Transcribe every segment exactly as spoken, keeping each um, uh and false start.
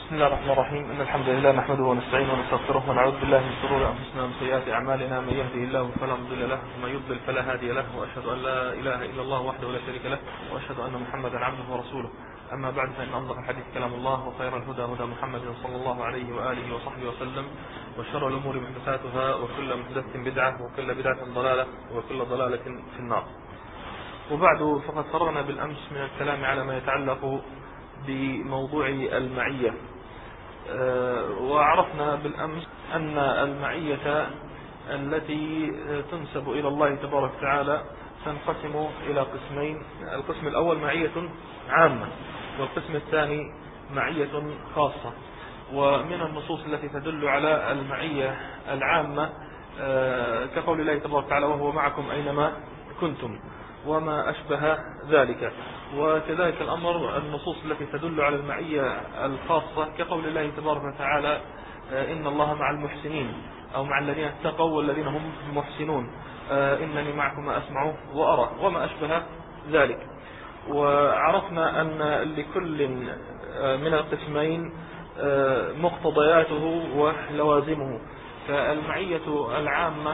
بسم الله الرحمن الرحيم. إن الحمد لله نحمده ونستعينه ونستغفره ونعوذ بالله من شرور أنفسنا ومن سيئات أعمالنا. من يهده الله فلا مضل له ومن يضلل فلا هادي له، وأشهد أن لا إله إلا الله وحده لا شريك له، وأشهد أن محمدا عبده ورسوله. أما بعد، فإن أصدق الحديث كلام الله، وخير الهدى هدى محمد صلى الله عليه وآله وصحبه وسلم، وشر الأمور محدثاتها، وكل محدثة بدعة، وكل بدعة ضلالة، وكل ضلالة في النار. وبعد، فقد فرغنا بالأمس من الكلام على ما يتعلق بموضوع المعية، وعرفنا بالأمس أن المعية التي تنسب إلى الله تبارك وتعالى تنقسم إلى قسمين. القسم الأول معية عامة، والقسم الثاني معية خاصة. ومن النصوص التي تدل على المعية العامة كقول الله تبارك وتعالى: وهو معكم أينما كنتم، وما أشبه ذلك. وكذلك الأمر النصوص التي تدل على المعية الخاصة كقول الله تبارك وتعالى: إن الله مع المحسنين، أو مع الذين اتقوا والذين هم محسنون، إنني معكم أسمع وأرى، وما أشبه ذلك. وعرفنا أن لكل من القسمين مقتضياته ولوازمه. فالمعية العامة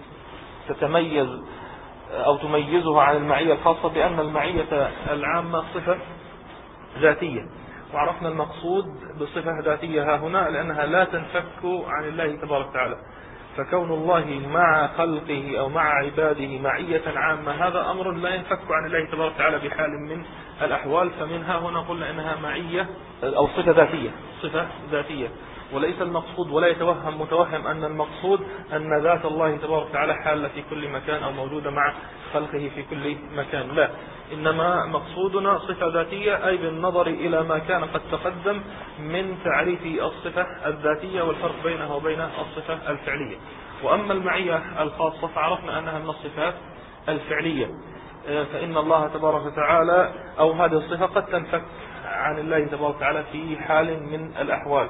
تتميز أو تميزها عن المعية الخاصة بأن المعية العامة صفة ذاتية، وعرفنا المقصود بصفة ذاتية ها هنا لأنها لا تنفك عن الله تبارك وتعالى. فكون الله مع خلقه أو مع عباده معية عامة، هذا أمر لا ينفك عن الله تبارك وتعالى بحال من الأحوال. فمنها هنا قلنا إنها معية أو صفة ذاتية، صفة ذاتية، وليس المقصود، ولا يتوهم متوهم أن المقصود أن ذات الله تبارك وتعالى حالة في كل مكان أو موجودة مع خلقه في كل مكان، لا. إنما مقصودنا صفة ذاتية، أي بالنظر إلى ما كان قد تقدم من تعريف الصفة الذاتية والفرق بينها وبين الصفة الفعلية. وأما المعية الخاصة فعرفنا أنها من الصفات الفعلية، فإن الله تبارك وتعالى أو هذه الصفة قد تنفك عن الله تبارك وتعالى في حال من الأحوال.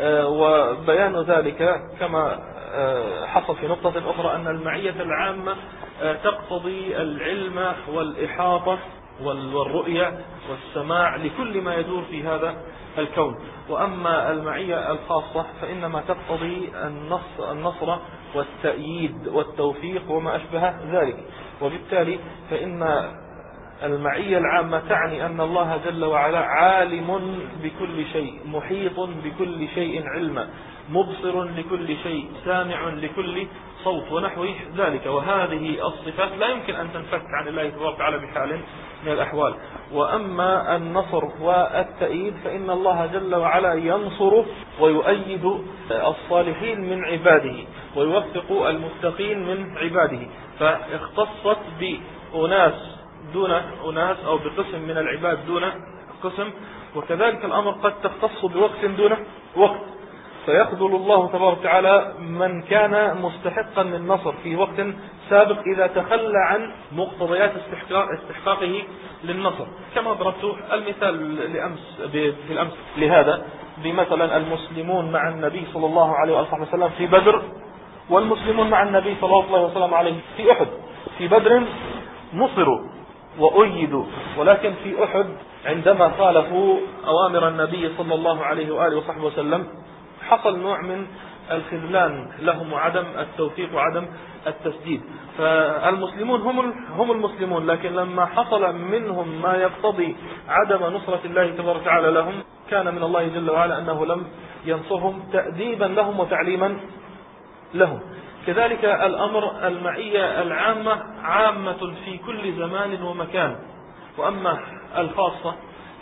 وبيان ذلك كما حصل في نقطة أخرى أن المعية العامة تقتضي العلم والإحاطة والرؤية والسماع لكل ما يدور في هذا الكون. وأما المعية الخاصة فإنما تقتضي النصر والتأييد والتوفيق وما أشبه ذلك. وبالتالي فإن المعية العامة تعني أن الله جل وعلا عالم بكل شيء، محيط بكل شيء علما، مبصر لكل شيء، سامع لكل صوت ونحو ذلك. وهذه الصفات لا يمكن أن تنفك عن الله تبارك وتعالى بحال من الأحوال. وأما النصر والتأييد فإن الله جل وعلا ينصر ويؤيد الصالحين من عباده، ويوفق المتقين من عباده. فاختصت بأناس دون أناس، أو بقسم من العباد دون قسم. وكذلك الأمر قد تختص بوقت دون وقت، فيخذل الله تبارك وتعالى من كان مستحقا للنصر في وقت سابق إذا تخلى عن مقتضيات استحقاقه للنصر. كما ضربت المثال لأمس في الأمس لهذا بمثلا المسلمون مع النبي صلى الله عليه وسلم في بدر، والمسلمون مع النبي صلى الله عليه وسلم عليه في أحد. في بدر نصروا وأيدوا، ولكن في أحد عندما خالفوا أوامر النبي صلى الله عليه وآله وصحبه وسلم حصل نوع من الخذلان لهم وعدم التوفيق وعدم التسديد. فالمسلمون هم هم المسلمون، لكن لما حصل منهم ما يقتضي عدم نصرة الله تبارك وتعالى لهم، كان من الله جل وعلا أنه لم ينصرهم تأديبا لهم وتعليما لهم. كذلك الأمر المعية العامة عامة في كل زمان ومكان. وأما الخاصة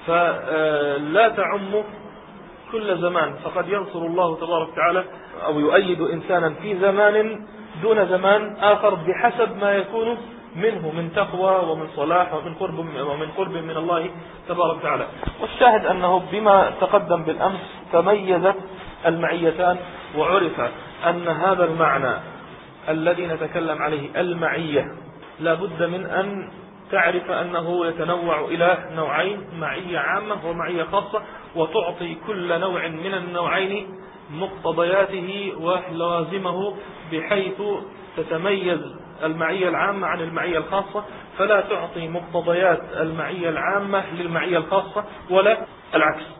فلا تعم كل زمان، فقد ينصر الله تبارك وتعالى أو يؤيد إنسانا في زمان دون زمان آخر بحسب ما يكون منه من تقوى ومن صلاح ومن قرب ومن قرب من الله تبارك وتعالى. والشاهد أنه بما تقدم بالأمس تميزت المعيتان، وعرف أن هذا المعنى الذي نتكلم عليه المعية لا بد من أن تعرف أنه يتنوع إلى نوعين: معية عامة ومعية خاصة، وتعطي كل نوع من النوعين مقتضياته ولوازمه، بحيث تتميز المعية العامة عن المعية الخاصة، فلا تعطي مقتضيات المعية العامة للمعية الخاصة ولا العكس.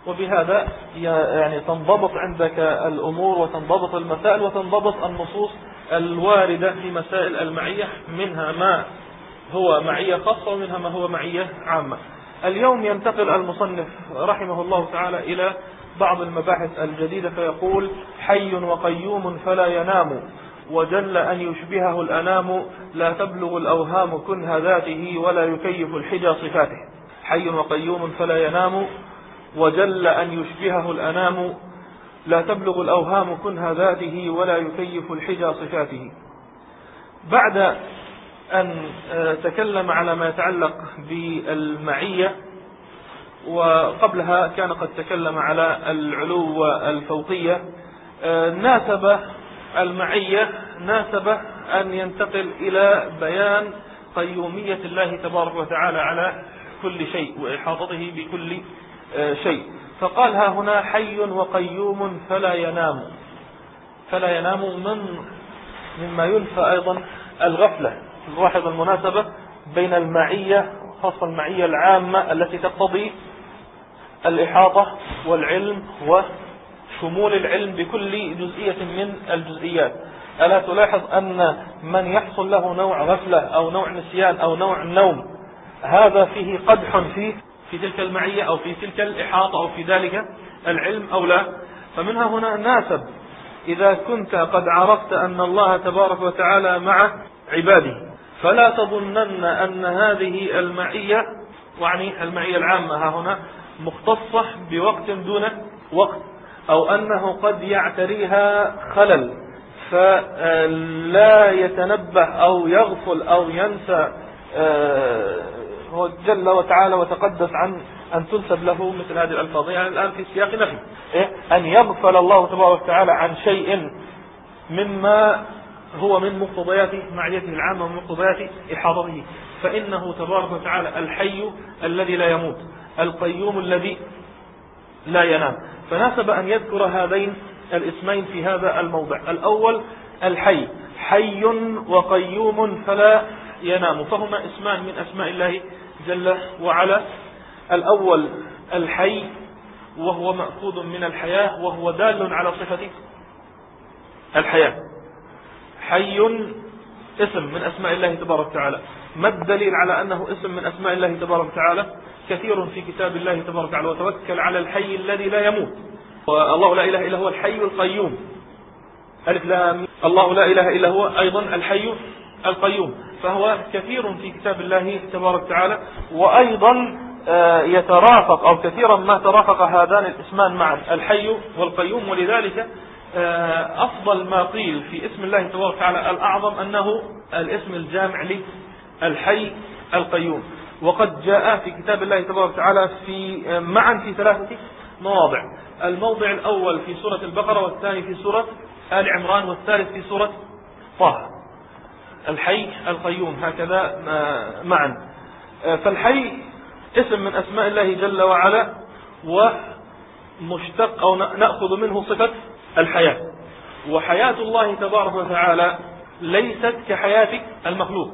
وبهذا يعني تنضبط عندك الأمور وتنضبط المسائل وتنضبط النصوص الواردة في مسائل المعية، منها ما هو معية خاصة ومنها ما هو معية عامة. اليوم ينتقل المصنف رحمه الله تعالى إلى بعض المباحث الجديدة، فيقول: حي وقيوم فلا ينام، وجل أن يشبهه الأنام، لا تبلغ الأوهام كنه ذاته، ولا يكيف الحجى صفاته. حي وقيوم فلا ينام، وجل أن يشبهه الأنام، لا تبلغ الأوهام كنه ذاته، ولا يكيف الحجى صفاته. بعد أن تكلم على ما يتعلق بالمعية، وقبلها كان قد تكلم على العلو والفوقية، ناسب المعية ناسب أن ينتقل إلى بيان قيومية الله تبارك وتعالى على كل شيء وإحاطته بكل شيء. فقال: ها هنا حي وقيوم فلا ينام. فلا ينام من مما ينفى أيضا الغفلة. نلاحظ المناسبة بين المعية، خاصة المعية العامة التي تقتضي الإحاطة والعلم وشمول العلم بكل جزئية من الجزئيات. ألا تلاحظ أن من يحصل له نوع غفلة أو نوع نسيان أو نوع نوم، هذا فيه قدح فيه في تلك المعية أو في تلك الإحاطة أو في ذلك العلم أو لا. فمنها هنا ناسب إذا كنت قد عرفت أن الله تبارك وتعالى مع عباده، فلا تظنن أن هذه المعية، يعني المعية العامة ها هنا، مختصة بوقت دون وقت، أو أنه قد يعتريها خلل فلا يتنبه أو يغفل أو ينسى جل وتعالى وتقدس عن أن تنسب له مثل هذه الألفاظ. يعني الآن في سياق نفي أن يغفل الله تبارك وتعالى عن شيء مما هو من مقتضيات معيته العامة ومن مقتضيات إحاطته، فإنه تبارك وتعالى الحي الذي لا يموت، القيوم الذي لا ينام. فناسب أن يذكر هذين الاسمين في هذا الموضع. الأول الحي، حي وقيوم فلا ينام، فهما اسمان من أسماء الله جل وعلا. الأول الحي، وهو مأخوذ من الحياة، وهو دال على صفة الحياة. حي اسم من أسماء الله تبارك وتعالى. ما الدليل على أنه اسم من أسماء الله تبارك وتعالى؟ كثير في كتاب الله تبارك وتعالى: وتوكل على الحي الذي لا يموت، والله لا إله إلا هو الحي القيوم. ألف لام، الله لا إله إلا هو أيضا الحي القيوم. فهو كثير في كتاب الله تبارك وتعالى. وأيضا يترافق أو كثيرا ما ترافق هذان الاسمان معا، الحي والقيوم. ولذلك أفضل ما قيل في اسم الله تبارك وتعالى الأعظم أنه الاسم الجامع للحي القيوم. وقد جاء في كتاب الله تبارك وتعالى في معا في ثلاثة مواضع: الموضع الأول في سورة البقرة، والثاني في سورة آل عمران، والثالث في سورة طه. الحي القيوم هكذا معا. فالحي اسم من أسماء الله جل وعلا، ومشتق أو نأخذ منه صفة الحياة. وحياة الله تبارك وتعالى ليست كحياة المخلوق،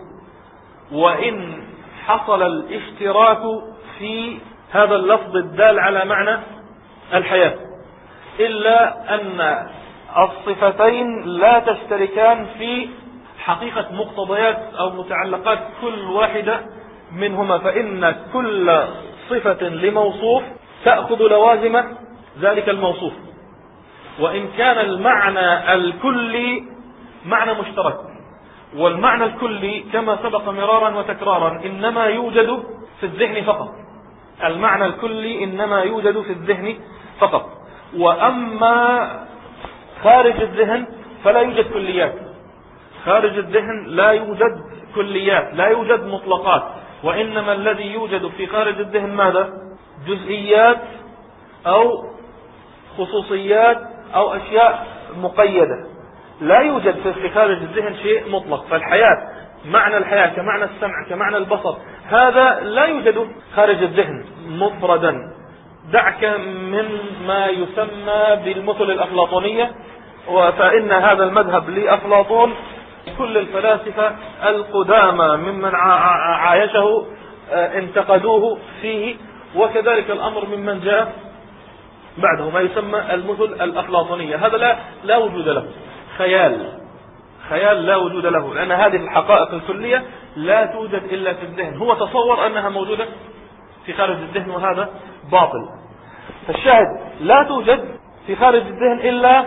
وإن حصل الاشتراك في هذا اللفظ الدال على معنى الحياة، إلا أن الصفتين لا تشتركان في حقيقة مقتضيات أو متعلقات كل واحدة منهما، فإن كل صفة لموصوف تأخذ لوازم ذلك الموصوف، وإن كان المعنى الكلي معنى مشترك. والمعنى الكلي كما سبق مرارا وتكرارا إنما يوجد في الذهن فقط. المعنى الكلي إنما يوجد في الذهن فقط، وأما خارج الذهن فلا يوجد كليات. خارج الذهن لا يوجد كليات، لا يوجد مطلقات، وإنما الذي يوجد في خارج الذهن ماذا؟ جزئيات أو خصوصيات أو أشياء مقيدة. لا يوجد في خارج الذهن شيء مطلق. فالحياة، معنى الحياة كمعنى السمع كمعنى البصر، هذا لا يوجد خارج الذهن مفردا. دعك من ما يسمى بالمثل الأفلاطونية، فإن هذا المذهب لأفلاطون كل الفلاسفة القدامى ممن عايشه انتقدوه فيه، وكذلك الأمر ممن جاء بعده ما يسمى المثل الأفلاطونية. هذا لا لا وجود له، خيال خيال لا وجود له، لأن هذه الحقائق الكلية لا توجد إلا في الذهن. هو تصور أنها موجودة في خارج الذهن، وهذا باطل. فالشاهد لا توجد في خارج الذهن إلا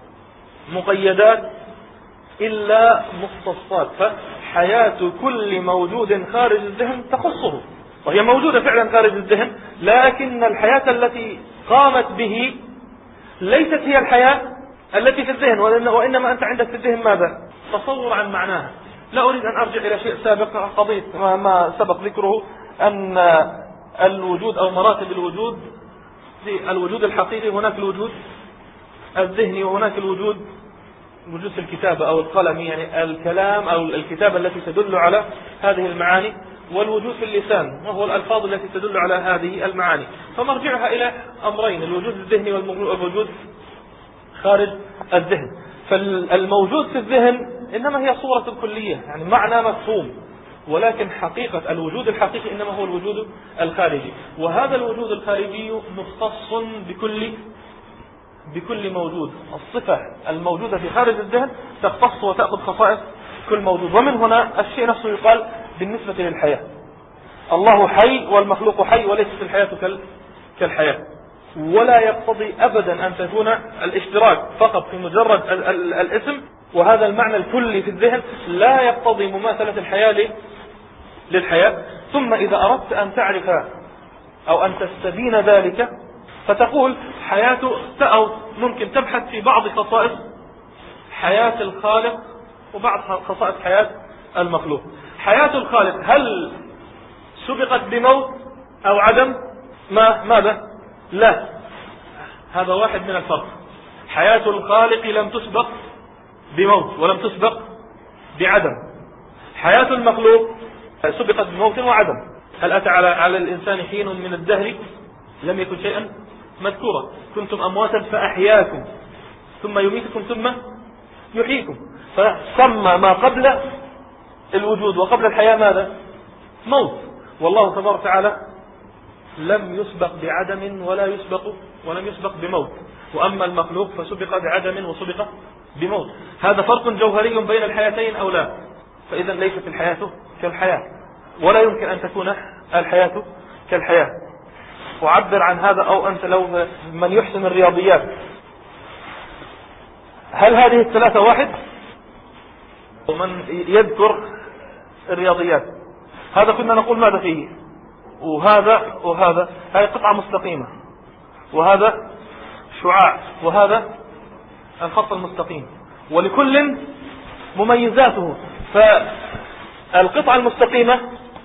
مقيدات، إلا مختصات. فحياة كل موجود خارج الذهن تخصه، وهي موجودة فعلا خارج الذهن، لكن الحياة التي قامت به ليست هي الحياة التي في الذهن، وإنما أنت عندك في الذهن ماذا؟ تصور عن معناها. لا أريد أن أرجع إلى شيء سابق، قضية ما سبق ذكره أن الوجود أو مراتب الوجود، الوجود الحقيقي هناك الوجود الذهني، وهناك الوجود وجود الكتابة أو القلم، يعني الكلام أو الكتابة التي تدل على هذه المعاني، والوجود في اللسان وهو الألفاظ التي تدل على هذه المعاني. فمرجعها إلى أمرين، الوجود الذهني والوجود خارج الذهن. فالموجود في الذهن إنما هي صورة كلية، يعني معنى مفهوم، ولكن حقيقة الوجود الحقيقي إنما هو الوجود الخارجي. وهذا الوجود الخارجي مختص بكل بكل موجود. الصفة الموجودة في خارج الذهن تختص وتأخذ خصائص كل موجود. ومن هنا الشيء نفسه يقال بالنسبة للحياة الله حي والمخلوق حي، وليست الحياة كالحياة. ولا يقتضي أبدا أن تكون الاشتراك فقط في مجرد ال ال الاسم، وهذا المعنى الكلي في الذهن لا يقتضي مماثلة الحياة للحياة. ثم إذا أردت أن تعرف أو أن تستبين ذلك فتقول حياة، أو ممكن تبحث في بعض خصائص حياة الخالق وبعض خصائص حياة المخلوق. حياة الخالق هل سبقت بموت أو عدم؟ ما ماذا؟ لا، هذا واحد من الفرق. حياة الخالق لم تسبق بموت ولم تسبق بعدم. حياة المخلوق سبقت بموت وعدم. هل أتى على على الإنسان حين من الدهر لم يكن شيئا مذكورا، كنتم أمواتا فأحياكم ثم يميتكم ثم يحييكم. فسمى ما قبل الوجود وقبل الحياة ماذا؟ موت. والله تبارك وتعالى لم يسبق بعدم ولا يسبق ولم يسبق بموت. وأما المخلوق فسبق بعدم وسبق بموت. هذا فرق جوهري بين الحياتين أو لا؟ فإذا ليست الحياة كالحياة، ولا يمكن أن تكون الحياة كالحياة. وعبر عن هذا، أو أنت لو من يحسن الرياضيات، هل هذه الثلاثة واحد؟ ومن يذكر الرياضيات، هذا كنا نقول ماذا فيه؟ وهذا وهذا، هذه قطعة مستقيمة، وهذا شعاع، وهذا الخط المستقيم، ولكل مميزاته. فالقطعة المستقيمة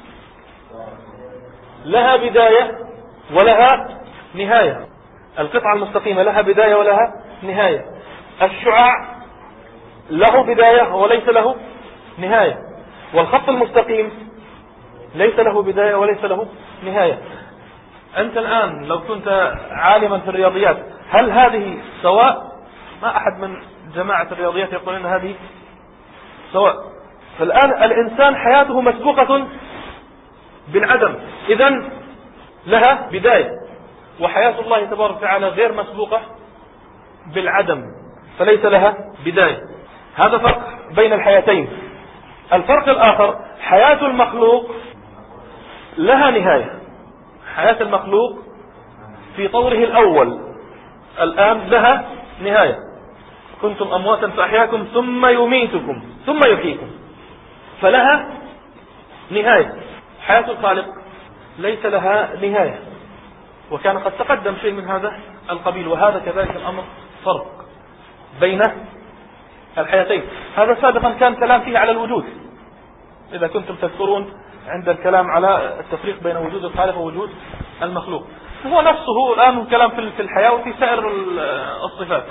لها بداية ولها نهاية. القطعة المستقيمة لها بداية ولها نهاية. الشعاع له بداية وليس له نهاية. والخط المستقيم ليس له بداية وليس له نهاية. أنت الآن لو كنت عالما في الرياضيات، هل هذه سواء؟ ما أحد من جماعة الرياضيات يقول أن هذه سواء. فالآن الإنسان حياته مسبوقة بالعدم، إذن لها بداية. وحياة الله تبارك وتعالى غير مسبوقة بالعدم، فليس لها بداية. هذا فرق بين الحياتين. الفرق الآخر، حياة المخلوق لها نهاية. حياة المخلوق في طوره الأول الآن لها نهاية. كنتم أمواتا فأحياكم ثم يميتكم ثم يحييكم، فلها نهاية. حياة الخالق ليس لها نهاية، وكان قد تقدم شيء من هذا القبيل. وهذا كذلك الأمر فرق بين الحياتين. هذا سابقا كان كلام فيه على الوجود، إذا كنتم تذكرون عند الكلام على التفريق بين وجود الخالق ووجود المخلوق. هو نفسه الآن كلام في الحياة وفي سائر الصفات.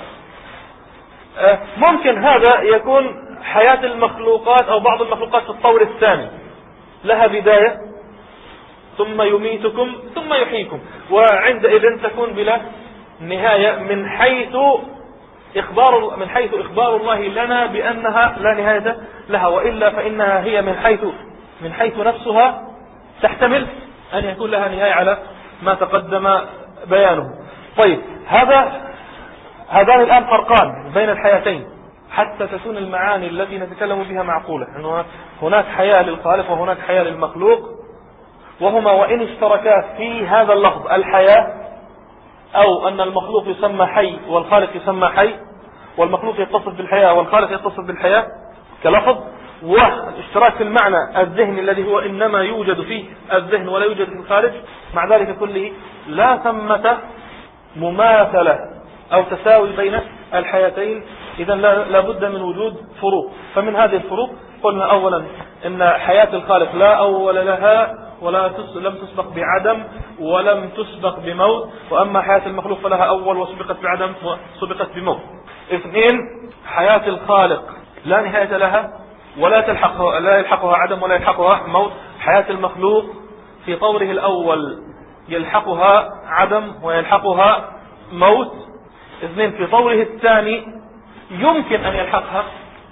ممكن هذا يكون حياة المخلوقات أو بعض المخلوقات في الطور الثاني لها بداية ثم يميتكم ثم يحييكم، وعندئذ تكون بلا نهاية من حيث إخبار من حيث إخبار الله لنا بأنها لا نهاية لها. وإلا فإنها هي من حيث من حيث نفسها تحتمل أن يكون لها نهاية على ما تقدم بيانه. طيب هذا هذان الآن فرقان بين الحياتين حتى تكون المعاني التي نتكلم بها معقولة، أنه هناك حياة للخالق وهناك حياة للمخلوق، وهما وإن اشتركا في هذا اللفظ الحياة، أو أن المخلوق يسمى حي والخالق يسمى حي، والمخلوق يتصف بالحياة والخالق يتصف بالحياة كلفظ، والاشتراك في المعنى الذهني الذي هو إنما يوجد في الذهن ولا يوجد في الخارج، مع ذلك كله لا ثمة مماثلة أو تساوي بين الحياتين. إذن لا بد من وجود فروق. فمن هذه الفروق قلنا أولا إن حياة الخالق لا أول لها ولا لم تسبق بعدم ولم تسبق بموت، وأما حياة المخلوق فلها أول وسبقت بعدم وسبقت بموت. اثنين، حياة الخالق لا نهاية لها ولا تلحقها لا يلحقها عدم ولا يلحقها موت. حياة المخلوق في طوره الأول يلحقها عدم ويلحقها موت. اثنين، في طوره الثاني يمكن أن يلحقها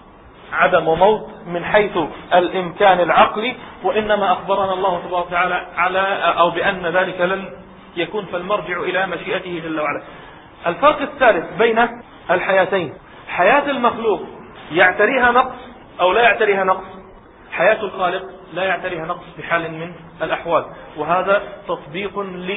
عدم وموت من حيث الإمكان العقلي، وإنما أخبرنا الله تبارك وتعالى على أو بأن ذلك لن يكون، فالمرجع إلى مشيئته جل وعلا. الفرق الثالث بين الحياتين، حياة المخلوق يعتريها نقص أو لا يعتريها نقص، حياة الخالق لا يعتريها نقص بحال من الأحوال. وهذا تطبيق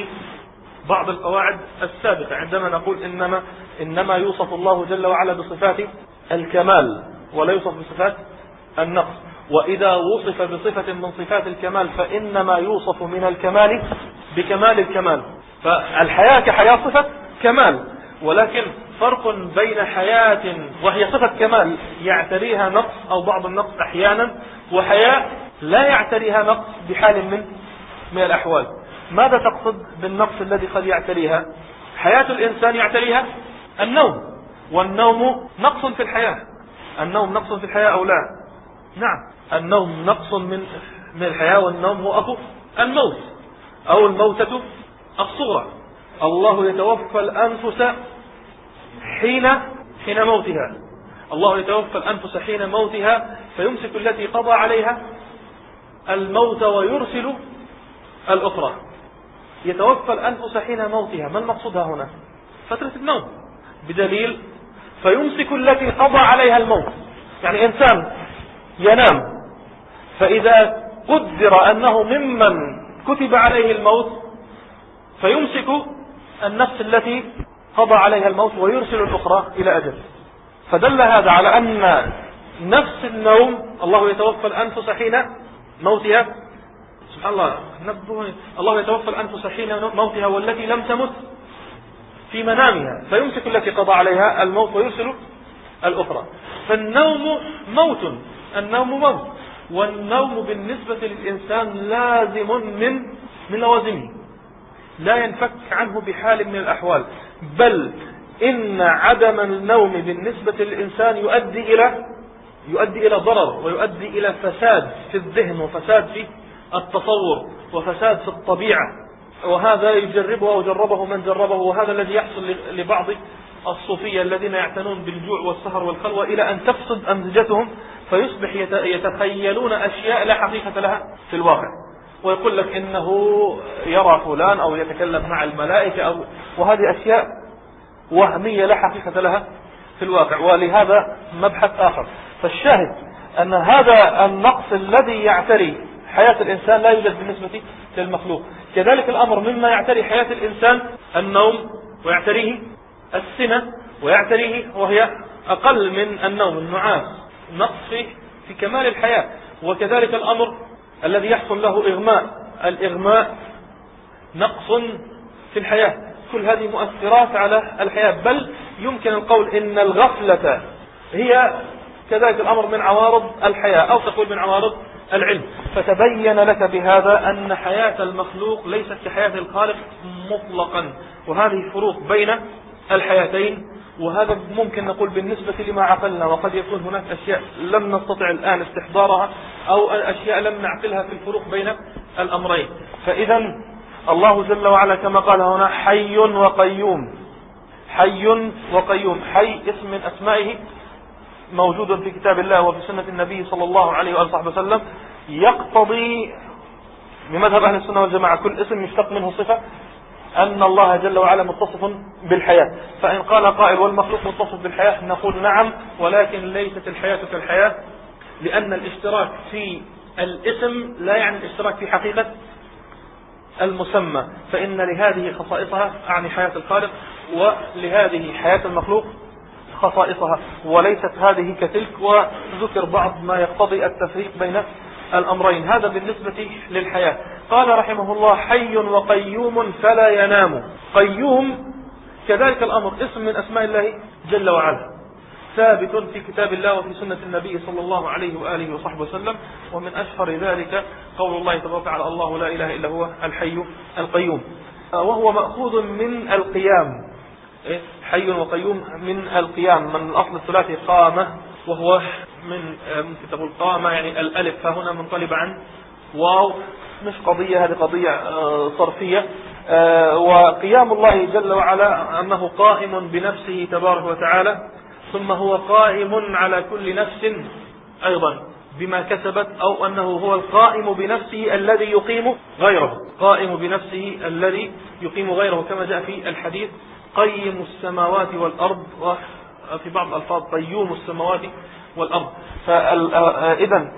لبعض القواعد السابقة عندما نقول إنما إنما يوصف الله جل وعلا بصفات الكمال ولا يوصف بصفات النقص، وإذا وصف بصفة من صفات الكمال فإنما يوصف من الكمال بكمال الكمال. فالحياة كحياة صفة كمال، ولكن فرق بين حياة وهي صفة كمال يعتريها نقص أو بعض النقص أحيانا، وحياة لا يعتريها نقص بحال من من الأحوال. ماذا تقصد بالنقص الذي قد يعتريها؟ حياة الإنسان يعتريها النوم، والنوم نقص في الحياة. النوم نقص في الحياة أو لا؟ نعم، النوم نقص من من الحياة، والنوم هو أخو الموت أو الموتة الصغرى. الله يتوفى الأنفس حين حين موتها، الله يتوفى الأنفس حين موتها فيمسك التي قضى عليها الموت ويرسل الأخرى. يتوفى الأنفس حين موتها، ما المقصود هنا؟ فترة النوم، بدليل فيمسك التي قضى عليها الموت. يعني إنسان ينام، فإذا قدر أنه ممن كتب عليه الموت فيمسك النفس التي قضى عليها الموت ويرسل الأخرى إلى أجل. فدل هذا على أن نفس النوم الله يتوفى الأنفس حين موتها. سبحان الله، نبهني، الله يتوفى الأنفس حين موتها والتي لم تمت في منامها فيمسك التي قضى عليها الموت ويرسل الأخرى. فالنوم موت، النوم موت، والنوم بالنسبة للإنسان لازم من من لوازمه، لا ينفك عنه بحال من الأحوال. بل إن عدم النوم بالنسبة للإنسان يؤدي إلى يؤدي إلى ضرر ويؤدي إلى فساد في الذهن وفساد في التصور وفساد في الطبيعة، وهذا يجربه وجربه من جربه. وهذا الذي يحصل لبعض الصوفية الذين يعتنون بالجوع والسهر والخلوة إلى أن تفسد أمزجتهم فيصبح يتخيلون أشياء لا حقيقة لها في الواقع، ويقول لك إنه يرى فلان أو يتكلم مع الملائكة أو وهذه أشياء وهمية لا حقيقة لها في الواقع. ولهذا مبحث آخر. فالشاهد أن هذا النقص الذي يعتري حياة الإنسان لا يوجد بالنسبة للمخلوق. كذلك الأمر مما يعتري حياة الإنسان النوم، ويعتريه السنة، ويعتريه وهي أقل من النوم النعاس، نقص في, في كمال الحياة. وكذلك الأمر الذي يحصل له إغماء، الإغماء نقص في الحياة. كل هذه مؤثرات على الحياة، بل يمكن القول إن الغفلة هي كذلك الأمر من عوارض الحياة، أو تقول من عوارض العلم. فتبين لك بهذا أن حياة المخلوق ليست كحياة الخالق مطلقا، وهذه فروق بين الحياتين. وهذا ممكن نقول بالنسبة لما عقلنا، وقد يكون هناك أشياء لم نستطع الآن استحضارها أو أشياء لم نعقلها في الفروق بين الأمرين. فإذا الله جل وعلا كما قال هنا حي وقيوم، حي وقيوم. حي اسم من أسمائه موجود في كتاب الله وفي سنة النبي صلى الله عليه وآله وسلم، يقتضي بمذهب أهل السنة والجماعة كل اسم يشتق منه صفة أن الله جل وعلا متصف بالحياة. فإن قال قائل والمخلوق متصف بالحياة نقول نعم، ولكن ليست الحياة كالحياة، لأن الاشتراك في الاسم لا يعني الاشتراك في حقيقة المسمى، فإن لهذه خصائصها أعني حياة الخالق، ولهذه حياة المخلوق خصائصها، وليست هذه كتلك. وذكر بعض ما يقتضي التفريق بين الأمرين. هذا بالنسبة للحياة. قال رحمه الله حي وقيوم فلا ينام. قيوم كذلك الأمر اسم من أسماء الله جل وعلا، ثابت في كتاب الله وفي سنة النبي صلى الله عليه وآله وصحبه وسلم. ومن أشهر ذلك قول الله تبارك وتعالى الله لا إله إلا هو الحي القيوم، وهو مأخوذ من القيام. حي وقيوم من القيام، من الأصل الثلاثي قامة، وهو من ممكن تقول قامة يعني الألف هنا منقلب عن واو، مش قضية، هذه قضية صرفية. وقيام الله جل وعلا أنه قائم بنفسه تبارك وتعالى، ثم هو قائم على كل نفس أيضا بما كسبت، أو أنه هو القائم بنفسه الذي يقيم غيره، قائم بنفسه الذي يقيم غيره، كما جاء في الحديث قيم السماوات والأرض، وفي بعض الألفاظ قيوم السماوات والأرض. فإذا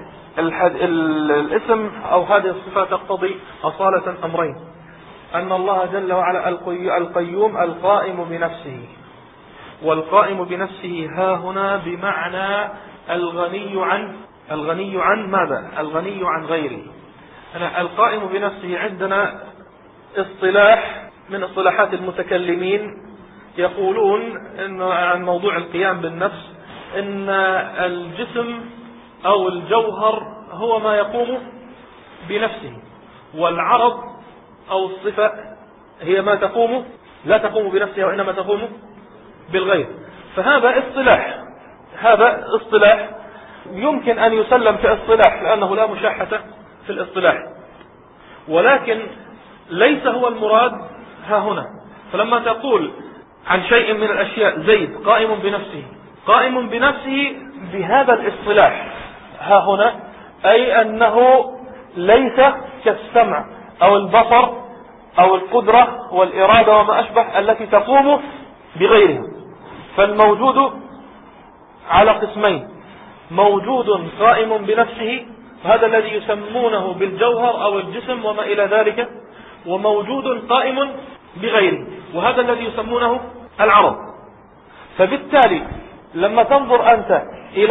الاسم أو هذه الصفة تقتضي أصالة أمرين: أن الله جل وعلا القيوم القائم بنفسه، والقائم بنفسه ها هنا بمعنى الغني عن الغني عن ماذا؟ الغني عن غيره. أنا القائم بنفسه عندنا اصطلاح من اصطلاحات المتكلمين يقولون إن عن موضوع القيام بالنفس إن الجسم أو الجوهر هو ما يقوم بنفسه، والعرض أو الصفة هي ما تقوم لا تقوم بنفسها وإنما تقوم بالغير. فهذا اصطلاح، هذا اصطلاح يمكن أن يسلم كاصطلاح لأنه لا مشاحة في الاصطلاح، ولكن ليس هو المراد ها هنا. فلما تقول عن شيء من الأشياء زيد قائم بنفسه، قائم بنفسه بهذا الاصطلاح ها هنا، أي أنه ليس كالسمع أو البصر أو القدرة والإرادة وما أشبه التي تقوم بغيرها. فالموجود على قسمين: موجود قائم بنفسه، هذا الذي يسمونه بالجوهر أو الجسم وما إلى ذلك، وموجود قائم بغيره، وهذا الذي يسمونه العرض. فبالتالي لما تنظر أنت إلى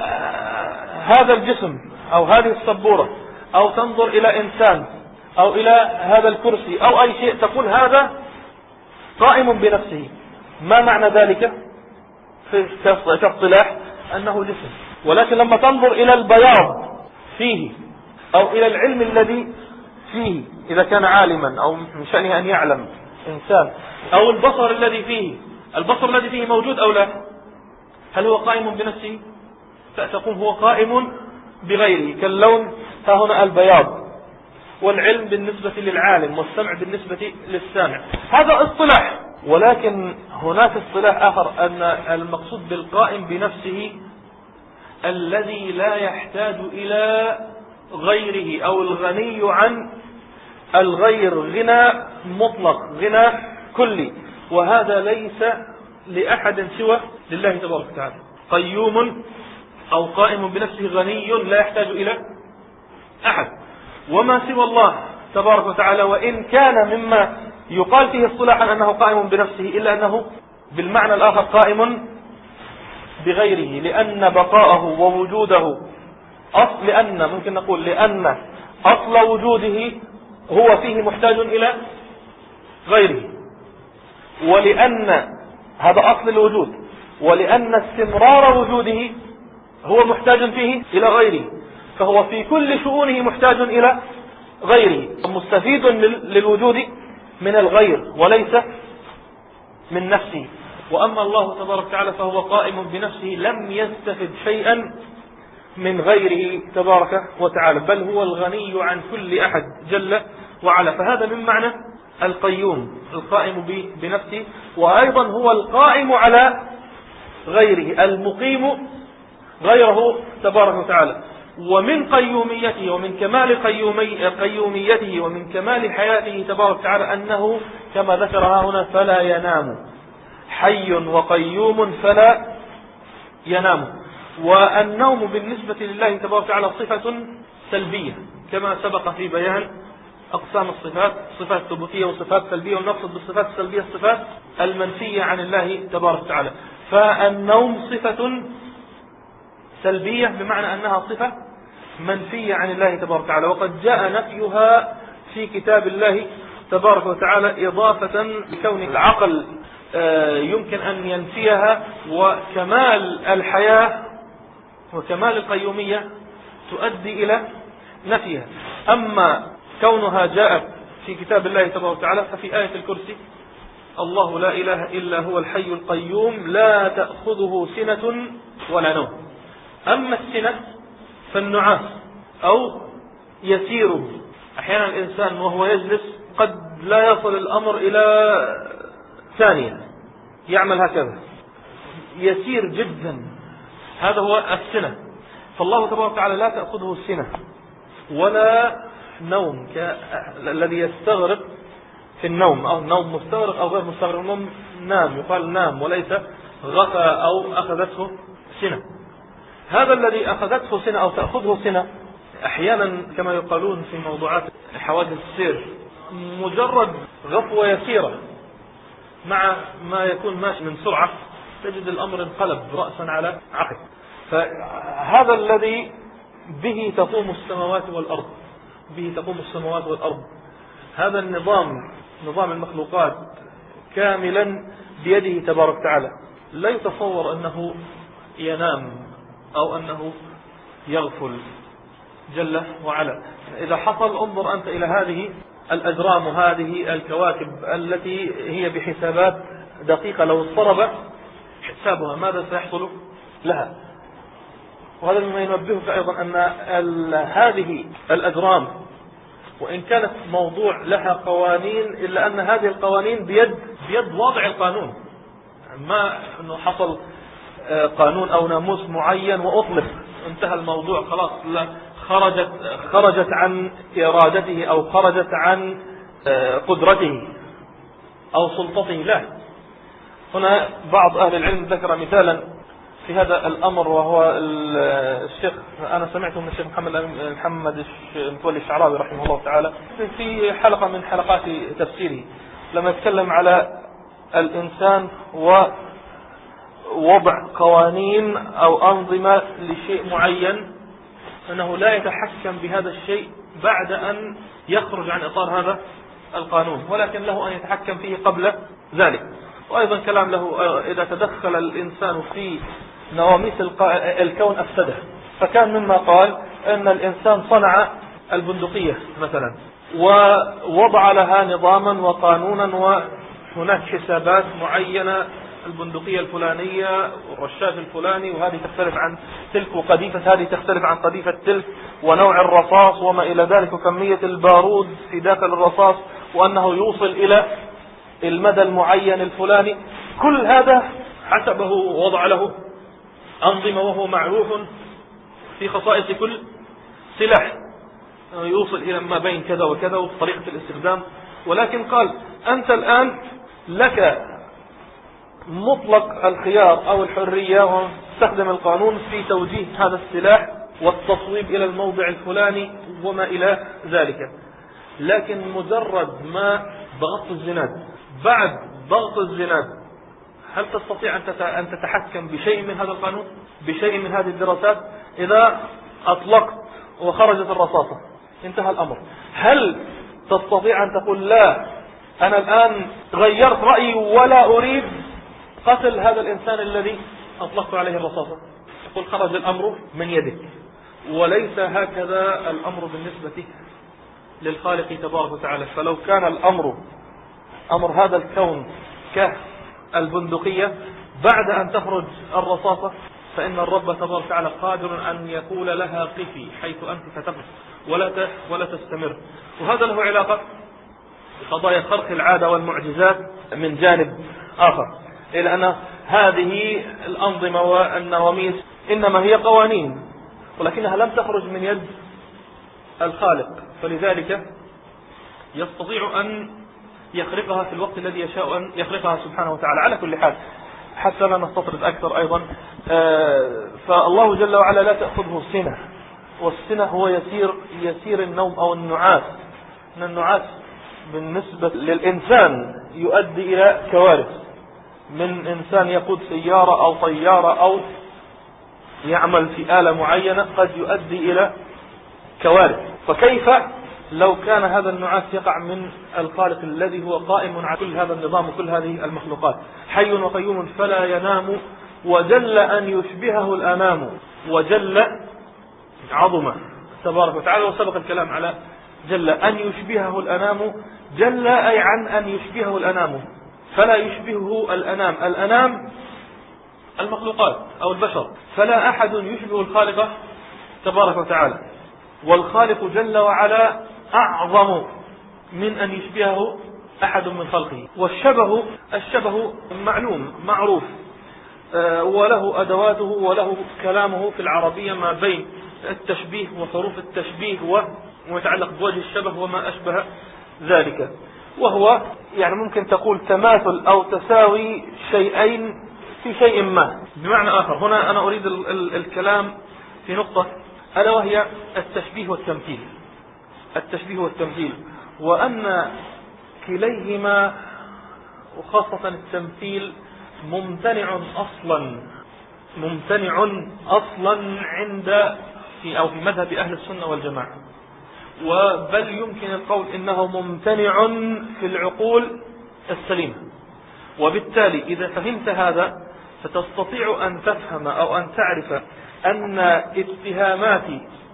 هذا الجسم أو هذه السبورة، أو تنظر إلى إنسان، أو إلى هذا الكرسي أو أي شيء، تقول هذا قائم بنفسه. ما معنى ذلك في كاصطلاح؟ أنه جسم. ولكن لما تنظر إلى البياض فيه، أو إلى العلم الذي فيه إذا كان عالما أو من شأنه أن يعلم إنسان، أو البصر الذي فيه، البصر الذي فيه موجود أو لا؟ هل هو قائم بنفسه؟ تقوم هو قائم بغيره، كاللون ها هنا البياض، والعلم بالنسبة للعالم، والسمع بالنسبة للسامع. هذا اصطلاح. ولكن هناك اصطلاح آخر، أن المقصود بالقائم بنفسه الذي لا يحتاج إلى غيره، أو الغني عن الغير غنى مطلق، غنى كلي، وهذا ليس لأحد سوى لله تبارك وتعالى. قيوم أو قائم بنفسه غني لا يحتاج إلى أحد، وما سوى الله تبارك وتعالى وإن كان مما يقال فيه اصطلاحا أنه قائم بنفسه، إلا أنه بالمعنى الآخر قائم بغيره، لأن بقاءه ووجوده أصل، لأن ممكن نقول لأن أصل وجوده هو فيه محتاج إلى غيره، ولأن هذا أصل الوجود، ولأن استمرار وجوده هو محتاج فيه إلى غيره، فهو في كل شؤونه محتاج إلى غيره، مستفيد للوجود من الغير وليس من نفسه. وأما الله تبارك وتعالى فهو قائم بنفسه، لم يستفد شيئا من غيره تبارك وتعالى، بل هو الغني عن كل أحد جل وعلا. فهذا من معنى القيوم، القائم بنفسه، وأيضا هو القائم على غيره، المقيم غيره تبارك وتعالى. ومن قيوميته ومن كمال قيومي قيوميته ومن كمال حياته تبارك وتعالى أنه كما ذكرها هنا فلا ينام، حي وقيوم فلا ينام. والنوم بالنسبة لله تبارك وتعالى صفة سلبية كما سبق في بيان أقسام الصفات، صفات ثبوتية وصفات سلبية، ونقصد بالصفات السلبية الصفات المنفية عن الله تبارك وتعالى. فالنوم صفة سلبية بمعنى أنها صفة منفية عن الله تبارك وتعالى، وقد جاء نفيها في كتاب الله تبارك وتعالى إضافة لكون العقل يمكن أن ينفيها، وكمال الحياة وكمال القيومية تؤدي إلى نفيها. أما كونها جاءت في كتاب الله تبارك وتعالى ففي آية الكرسي الله لا إله إلا هو الحي القيوم لا تأخذه سنة ولا نوم. أما السنة فالنعاس أو يسيره، أحيانا الإنسان وهو يجلس قد لا يصل الأمر إلى ثانية يعمل هكذا، يسير جدا، هذا هو السنة. فالله تبارك وتعالى لا تأخذه السنة ولا نوم الذي يستغرق في النوم، أو النوم مستغرق أو غير مستغرق. النوم نام، يقال نام وليس غفى أو أخذته سنة. هذا الذي أخذته سنة أو تأخذه سنة أحيانا كما يقالون في موضوعات حوادث السير مجرد غفوة يسيرة مع ما يكون ماشي من سرعة تجد الأمر انقلب رأسا على عقب. فهذا الذي به تقوم السماوات والأرض، به تقوم السماوات والأرض، هذا النظام، نظام المخلوقات كاملا بيده تبارك وتعالى. لا يتصور أنه ينام أو أنه يغفل جل وعلا. إذا حصل انظر أنت إلى هذه الأجرام وهذه الكواكب التي هي بحسابات دقيقة، لو اضطرب حسابها ماذا سيحصل لها؟ وهذا مما ينبهك أيضا أن هذه الأجرام وإن كانت موضوع لها قوانين إلا أن هذه القوانين بيد بيد واضع القانون، ما أنه حصل قانون أو ناموس معين وأطلق انتهى الموضوع خلاص، لا خرجت خرجت عن إرادته أو خرجت عن قدرته أو سلطته. لا، هنا بعض أهل العلم ذكر مثالا في هذا الأمر، وهو الشيخ أنا سمعته من الشيخ محمد محمد متولي الشعراوي رحمه الله تعالى في حلقة من حلقات تفسيره لما يتكلم على الإنسان ووضع قوانين أو أنظمة لشيء معين، أنه لا يتحكم بهذا الشيء بعد أن يخرج عن إطار هذا القانون، ولكن له أن يتحكم فيه قبل ذلك. وأيضا كلام له إذا تدخل الإنسان في نواميس الكون أفسده. فكان مما قال أن الإنسان صنع البندقية مثلا ووضع لها نظاما وقانونا وهناك حسابات معينة، البندقية الفلانية والرشاش الفلاني وهذه تختلف عن تلك، وقذيفة هذه تختلف عن قذيفة تلك، ونوع الرصاص وما إلى ذلك، وكمية البارود في داخل الرصاص، وأنه يوصل إلى المدى المعين الفلاني. كل هذا حسبه وضع له أنظمة، وهو معروف في خصائص كل سلاح يوصل إلى ما بين كذا وكذا وطريقة الاستخدام. ولكن قال أنت الآن لك مطلق الخيار أو الحرية واستخدم القانون في توجيه هذا السلاح والتصويب إلى الموضع الفلاني وما إلى ذلك. لكن مجرد ما ضغط الزناد، بعد ضغط الزناد هل تستطيع أن تتحكم بشيء من هذا القانون، بشيء من هذه الدراسات؟ إذا أطلقت وخرجت الرصاصة انتهى الأمر. هل تستطيع أن تقول لا أنا الآن غيرت رأيي ولا أريد قتل هذا الإنسان الذي أطلقت عليه الرصاصة؟ تقول خرج الأمر من يدك. وليس هكذا الأمر بالنسبة للخالق تبارك وتعالى. فلو كان الأمر أمر هذا الكون كالبندقية بعد أن تخرج الرصاصة فإن الرب تبارك وتعالى قادر أن يقول لها قفي حيث أنت فتقف ولا ولا تستمر. وهذا له علاقة بقضايا خرق العادة والمعجزات من جانب آخر، إلى أن هذه الأنظمة والنواميس إنما هي قوانين، ولكنها لم تخرج من يد الخالق، فلذلك يستطيع أن يخرقها في الوقت الذي يشاء أن يخرقها سبحانه وتعالى. على كل حال، حتى لا نستطرد أكثر أيضا، فالله جل وعلا لا تأخذه سنة، والسنة هو يسير يسير النوم أو النعاس. أن النعاس بالنسبة للإنسان يؤدي إلى كوارث، من إنسان يقود سيارة أو طيارة أو يعمل في آلة معينة قد يؤدي إلى كوارث، فكيف لو كان هذا النعاس يقع من الخالق الذي هو قائم على كل هذا النظام وكل هذه المخلوقات، حي وقيوم فلا ينام، وجل أن يشبهه الأنام، وجل عظمه تبارك وتعالى. وسبق الكلام على جل أن يشبهه الأنام، جل أي عن أن يشبهه الأنام، فلا يشبهه الأنام، الأنام المخلوقات أو البشر، فلا أحد يشبه الخالق تبارك وتعالى. والخالق جل وعلا أعظم من أن يشبهه أحد من خلقه. والشبه الشبه معلوم معروف، وله أدواته وله كلامه في العربية ما بين التشبيه وحروف التشبيه ويتعلق بوجه الشبه وما أشبه ذلك، وهو يعني ممكن تقول تماثل أو تساوي شيئين في شيء ما. بمعنى آخر، هنا أنا أريد ال ال الكلام في نقطة ألا وهي التشبيه والتمثيل. التشبيه والتمثيل، وأن كليهما وخاصة التمثيل ممتنع أصلا ممتنع أصلا عند في أو في مذهب أهل السنة والجماعة، وبل يمكن القول إنه ممتنع في العقول السليمة. وبالتالي إذا فهمت هذا فتستطيع أن تفهم أو أن تعرف أن اتهامات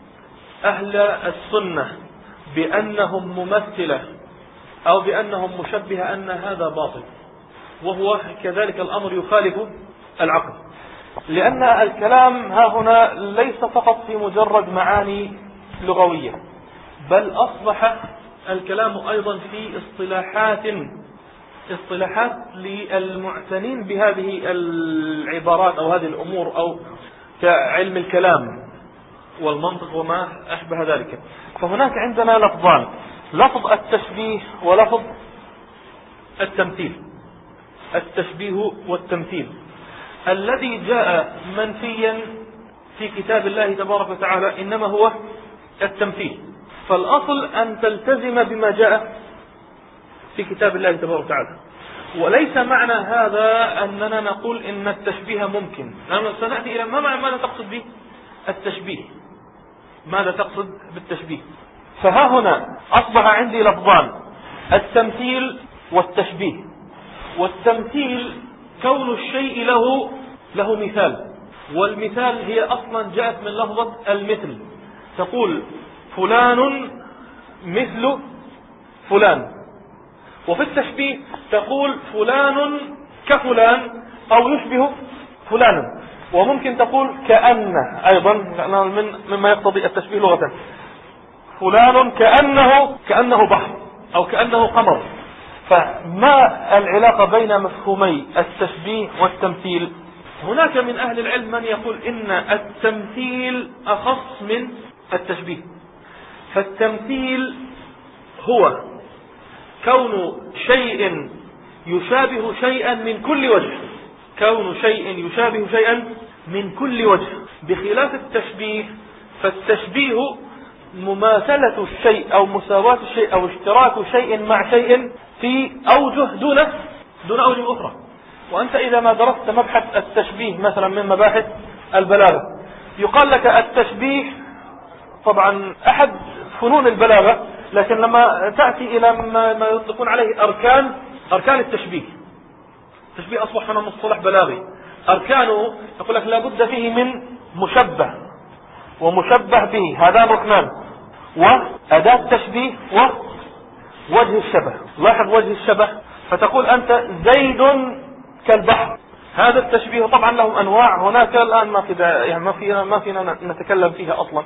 أهل السنة بأنهم ممثلة أو بأنهم مشبهة أن هذا باطل، وهو كذلك الأمر يخالف العقل، لأن الكلام ها هنا ليس فقط في مجرد معاني لغوية، بل أصبح الكلام أيضا في اصطلاحات اصطلاحات للمعتنين بهذه العبارات أو هذه الأمور، أو كعلم الكلام والمنطق وما أشبه ذلك. فهناك عندنا لفظان، لفظ التشبيه ولفظ التمثيل. التشبيه والتمثيل الذي جاء منفيا في كتاب الله تبارك وتعالى إنما هو التمثيل، فالأصل أن تلتزم بما جاء في كتاب الله تبارك وتعالى. وليس معنى هذا أننا نقول إن التشبيه ممكن، لأننا سنأتي إلى ما معنى ماذا تقصد به التشبيه، ماذا تقصد بالتشبيه. فها هنا أصبح عندي لفظان، التمثيل والتشبيه. والتمثيل كون الشيء له له مثال، والمثال هي أصلا جاءت من لفظة المثل، تقول فلان مثل فلان. وفي التشبيه تقول فلان كفلان أو يشبه فلانا، وممكن تقول كأن أيضا من مما يقتضي التشبيه لغة، فلان كأنه كأنه بحر أو كأنه قمر. فما العلاقة بين مفهومي التشبيه والتمثيل؟ هناك من أهل العلم من يقول إن التمثيل أخص من التشبيه. فالتمثيل هو كون شيء يشابه شيئا من كل وجه، كون شيء يشابه شيئا من كل وجه، بخلاف التشبيه. فالتشبيه مماثلة الشيء أو مساواة الشيء أو اشتراك شيء مع شيء في أوجه دون دون أوجه أخرى. وأنت إذا ما درست مبحث التشبيه مثلا من مباحث البلاغة، يقال لك التشبيه طبعا أحد فنون البلاغة، لكن لما تأتي إلى ما يطلقون عليه أركان أركان التشبيه، التشبيه أصبح هنا مصطلح بلاغي. أركانه يقول لك لابد فيه من مشبه ومشبه به، هذان ركنان، وأداة تشبيه ووجه الشبه. لاحظ وجه الشبه، فتقول أنت زيد كالبحر، هذا التشبيه طبعا له أنواع، هناك الآن ما في يعني ما فينا ما فينا نتكلم فيها أصلا.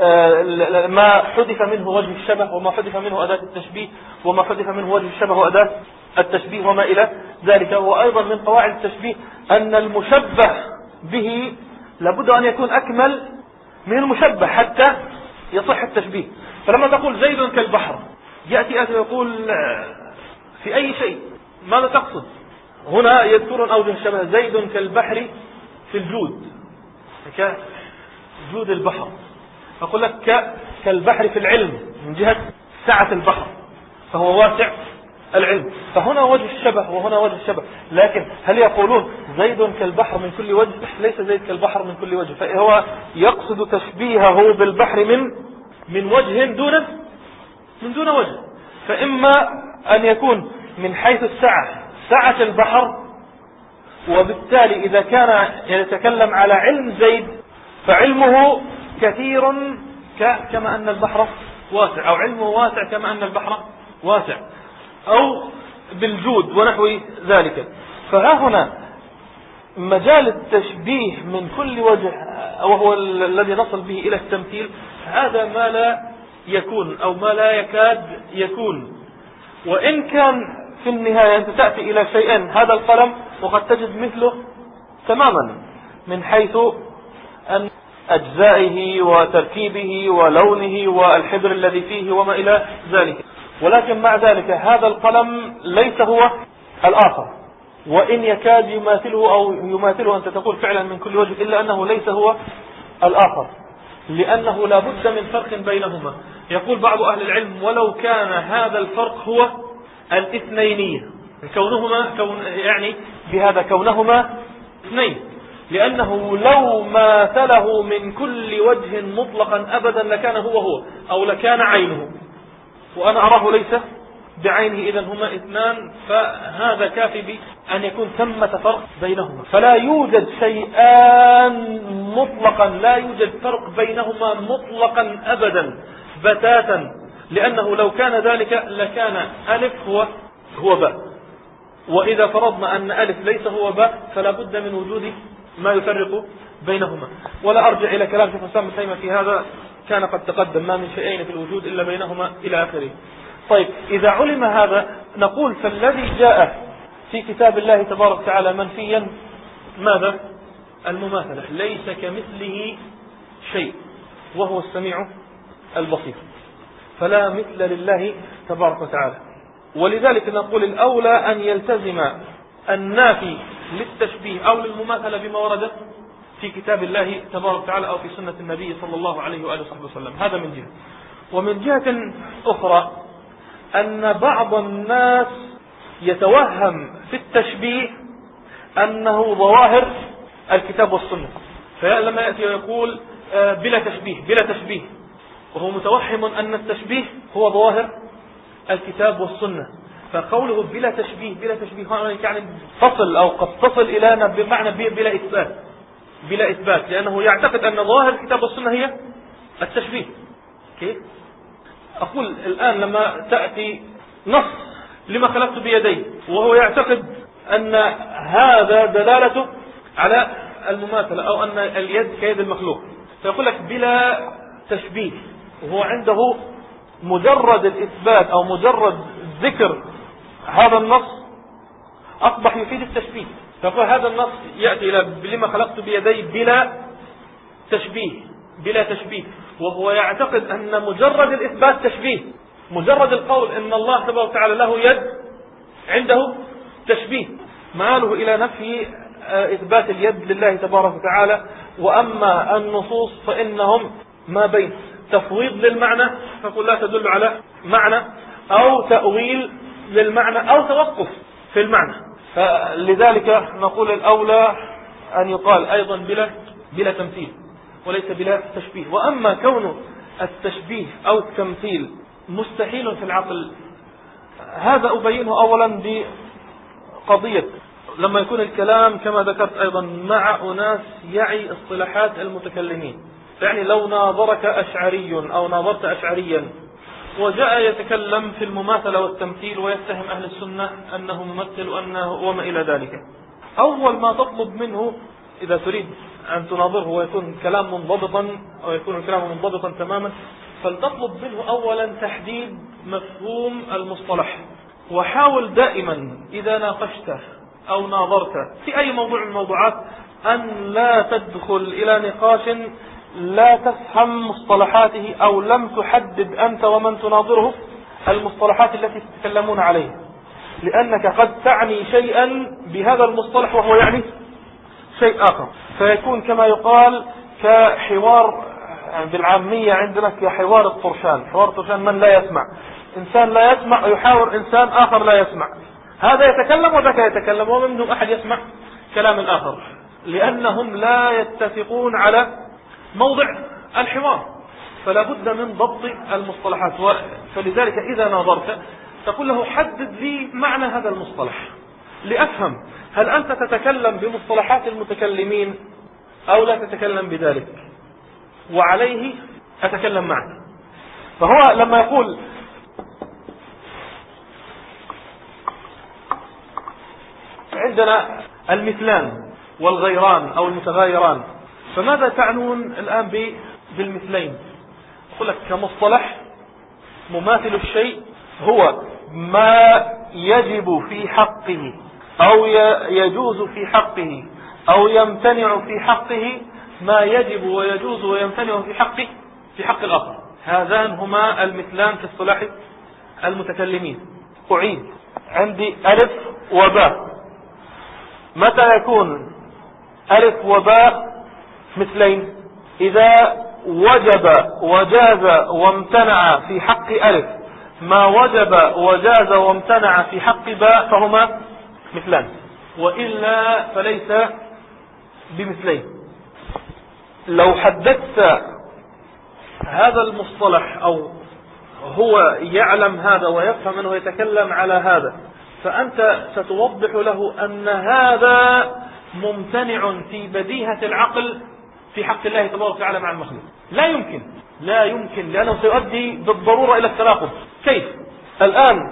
ما حذف منه وجه الشبه، وما حذف منه أداة التشبيه، وما حذف منه وجه الشبه وأداة التشبيه وما إلى ذلك. وأيضا من قواعد التشبيه أن المشبه به لابد أن يكون أكمل من المشبه حتى يصح التشبيه. فلما تقول زيد كالبحر، يأتي آتي يقول في أي شيء ماذا تقصد؟ هنا يذكرون أوجه الشبه، زيد كالبحر في الجود، كجود البحر. أقول لك كالبحر في العلم من جهة سعة البحر، فهو واسع العلم. فهنا وجه الشبه وهنا وجه الشبه. لكن هل يقولون زيد كالبحر من كل وجه؟ ليس زيد كالبحر من كل وجه، فهو يقصد تشبيهه بالبحر من من وجه دون من دون وجه. فإما أن يكون من حيث السعة سعة البحر، وبالتالي إذا كان يتكلم على علم زيد فعلمه كثير كما أن البحر واسع، أو علمه واسع كما أن البحر واسع، أو بالجود ونحو ذلك. فها هنا مجال التشبيه من كل وجه، وهو الذي نصل به إلى التمثيل، هذا ما لا يكون أو ما لا يكاد يكون. وإن كان في النهاية أنت تأتي إلى شيئين، هذا القلم وقد تجد مثله تماما من حيث أن أجزائه وتركيبه ولونه والحبر الذي فيه وما إلى ذلك، ولكن مع ذلك هذا القلم ليس هو الآخر، وإن يكاد يماثله أو يماثله أنت تقول فعلا من كل وجه، إلا أنه ليس هو الآخر، لأنه لا بد من فرق بينهما. يقول بعض أهل العلم ولو كان هذا الفرق هو الاثنينية، كونهما كون يعني بهذا كونهما اثنين، لأنه لو ماثله من كل وجه مطلقا أبدا لكان هو هو أو لكان عينه، وأنا أراه ليس بعينه، إذن هما اثنان، فهذا كافي بأن يكون ثمة فرق بينهما. فلا يوجد شيئان مطلقا، لا يوجد فرق بينهما مطلقا أبدا بتاتا، لأنه لو كان ذلك لكان ألف هو هو باء، وإذا فرضنا أن ألف ليس هو باء فلا بد من وجود ما يفرق بينهما. ولا أرجع إلى كلام شيخ الإسلام ابن تيمية في هذا، كان قد تقدم ما من شيئين في الوجود إلا بينهما إلى آخره. طيب، إذا علم هذا نقول فالذي جاء في كتاب الله تبارك وتعالى منفيا ماذا؟ المماثلة، ليس كمثله شيء وهو السميع البصير، فلا مثل لله تبارك وتعالى. ولذلك نقول الأولى أن يلتزم النافي للتشبيه أو للمماثلة بما ورد في كتاب الله تبارك وتعالى أو في سنة النبي صلى الله عليه وآله وصحبه وسلم. هذا من جهة. ومن جهة أخرى أن بعض الناس يتوهم في التشبيه أنه ظواهر الكتاب والسنة، فلما يأتي ويقول بلا تشبيه بلا تشبيه، وهو متوهم أن التشبيه هو ظواهر الكتاب والسنة. فقوله بلا تشبيه بلا تشبيه يعني تصل أو قد تصل إلى بمعنى بلا إثبات بلا إثبات، لأنه يعتقد أن ظواهر الكتاب والسنة هي التشبيه. كيف؟ أقول الآن لما تأتي نص لما خلقت بيدي وهو يعتقد أن هذا دلالته على المماثلة أو أن اليد كيد المخلوق، فيقول لك بلا تشبيه، وهو عنده مجرد الإثبات أو مجرد ذكر هذا النص أصبح يفيد التشبيه. فيقول هذا النص يأتي إلى لما خلقت بيدي بلا تشبيه بلا تشبيه، وهو يعتقد أن مجرد الإثبات تشبيه، مجرد القول أن الله تبارك وتعالى له يد عنده تشبيه، ماله إلى نفي إثبات اليد لله تبارك وتعالى. وأما النصوص فإنهم ما بين تفويض للمعنى فقل لا تدل على معنى، أو تأويل للمعنى، أو توقف في المعنى. فلذلك نقول الأولى أن يقال أيضا بلا بلا تمثيل وليس بلا تشبيه. وأما كون التشبيه أو التمثيل مستحيل في العقل، هذا أبينه أولا بقضية لما يكون الكلام كما ذكرت أيضا مع أناس يعي اصطلاحات المتكلمين. يعني لو ناظرك أشعري أو ناظرت أشعريا وجاء يتكلم في المماثلة والتمثيل ويتهم أهل السنة أنه ممثل وأنه وما إلى ذلك، أول ما تطلب منه إذا تريد أن تناظره ويكون كلام منضبطا أو يكون الكلام منضبطا تماما، فلتطلب منه أولا تحديد مفهوم المصطلح. وحاول دائما إذا ناقشته أو ناظرته في أي موضوع من الموضوعات أن لا تدخل إلى نقاش لا تفهم مصطلحاته أو لم تحدد أنت ومن تناظره المصطلحات التي تتكلمون عليها، لأنك قد تعني شيئا بهذا المصطلح وهو يعني شيء آخر، فيكون كما يقال كحوار بالعامية عندنا كحوار الطرشان. حوار الطرشان من لا يسمع، إنسان لا يسمع يحاور إنسان آخر لا يسمع، هذا يتكلم وذاك يتكلم ومن دون أحد يسمع كلام الآخر، لأنهم لا يتفقون على موضع الحوار، فلا بد من ضبط المصطلحات. فلذلك إذا ناظرت تقول له حدد لي معنى هذا المصطلح لأفهم هل أنت تتكلم بمصطلحات المتكلمين أو لا تتكلم بذلك، وعليه أتكلم معك. فهو لما يقول عندنا المثلان والغيران أو المتغايران، فماذا تعنون الآن بالمثلين؟ أقول لك كمصطلح مماثل الشيء هو ما يجب في حقه أو يجوز في حقه أو يمتنع في حقه ما يجب ويجوز ويمتنع في حقه في حق الآخر. هذان هما المثلان في اصطلاح المتكلمين. أعيد، عندي ألف وباء، متى يكون ألف وباء مثلين؟ إذا وجب وجاز وامتنع في حق ألف ما وجب وجاز وامتنع في حق باء فهما مثلان، وإلا فليس بمثلين. لو حددت هذا المصطلح أو هو يعلم هذا ويفهم أنه يتكلم على هذا، فأنت ستوضح له أن هذا ممتنع في بديهة العقل في حق الله تبارك وتعالى مع المخلوق. لا يمكن لا يمكن لأنه سيؤدي بالضرورة إلى التناقض. كيف؟ الآن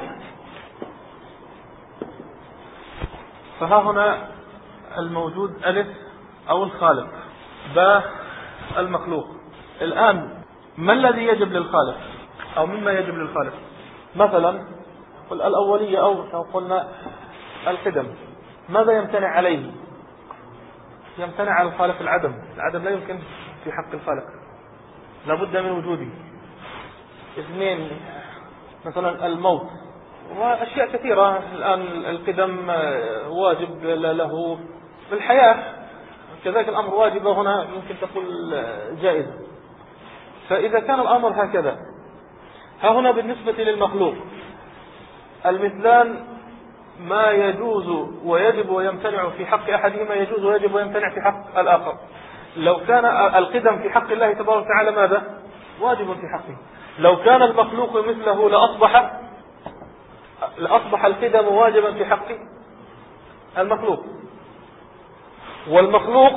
فها هنا الموجود ألف أو الخالق، باء المخلوق. الآن ما الذي يجب للخالق أو مما يجب للخالق؟ مثلا قل الأولية أو قلنا القدم، ماذا يمتنع عليه؟ يمتنع على الخالق العدم. العدم لا يمكن في حق الخالق، لابد من وجوده. اثنين مثلا الموت وأشياء كثيرة. الآن القدم واجب له بالحياة، كذلك الأمر واجب هنا يمكن تقول جائز. فإذا كان الأمر هكذا، ها هنا بالنسبة للمخلوق المثلان ما يجوز ويجب ويمتنع في حق أحدهما يجوز ويجب ويمتنع في حق الآخر. لو كان القدم في حق الله تبارك وتعالى ماذا؟ واجب في حقه. لو كان المخلوق مثله لأصبح لأصبح القدم واجبا في حق المخلوق، والمخلوق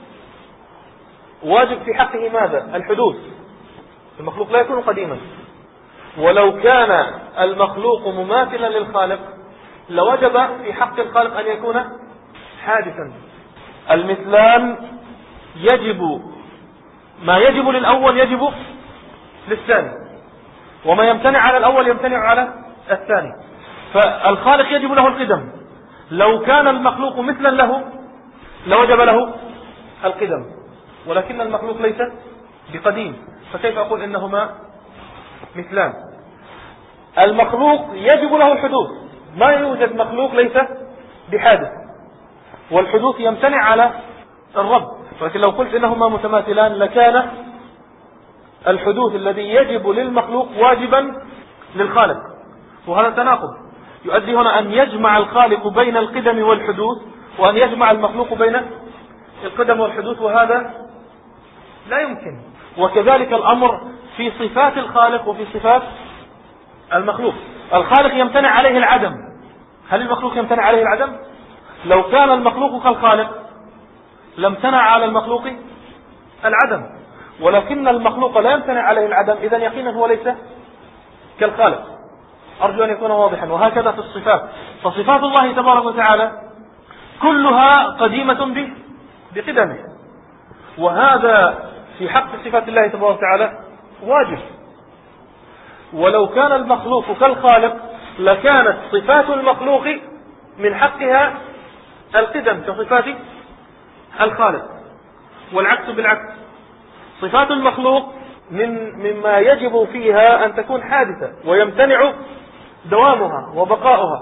واجب في حقه ماذا؟ الحدوث. المخلوق لا يكون قديما، ولو كان المخلوق مماثلا للخالق لوجب في حق الخالق أن يكون حادثا. المثلان يجب ما يجب للأول يجب للثاني، وما يمتنع على الأول يمتنع على الثاني. فالخالق يجب له القدم، لو كان المخلوق مثلا له لوجب له القدم، ولكن المخلوق ليس بقديم، فكيف أقول إنهما مثلان؟ المخلوق يجب له الحدوث، ما يوجد مخلوق ليس بحادث، والحدوث يمتنع على الرب. ولكن لو قلت إنهما متماثلان لكان الحدوث الذي يجب للمخلوق واجبا للخالق، وهذا تناقض يؤدي هنا أن يجمع الخالق بين القدم والحدوث وأن يجمع المخلوق بين القدم والحدوث، وهذا لا يمكن. وكذلك الأمر في صفات الخالق وفي صفات المخلوق. الخالق يمتنع عليه العدم، هل المخلوق يمتنع عليه العدم؟ لو كان المخلوق كالخالق لامتنع على المخلوق العدم، ولكن المخلوق لا يمتنع عليه العدم، إذن يقينا هو ليس كالخالق. أرجو أن يكون واضحا. وهكذا في الصفات، فصفات الله تبارك وتعالى كلها قديمة بقدمه، وهذا في حق صفات الله تبارك وتعالى واجب. ولو كان المخلوق كالخالق لكانت صفات المخلوق من حقها القدم كصفات الخالق، والعكس بالعكس. صفات المخلوق من مما يجب فيها أن تكون حادثة ويمتنع دوامها وبقاؤها.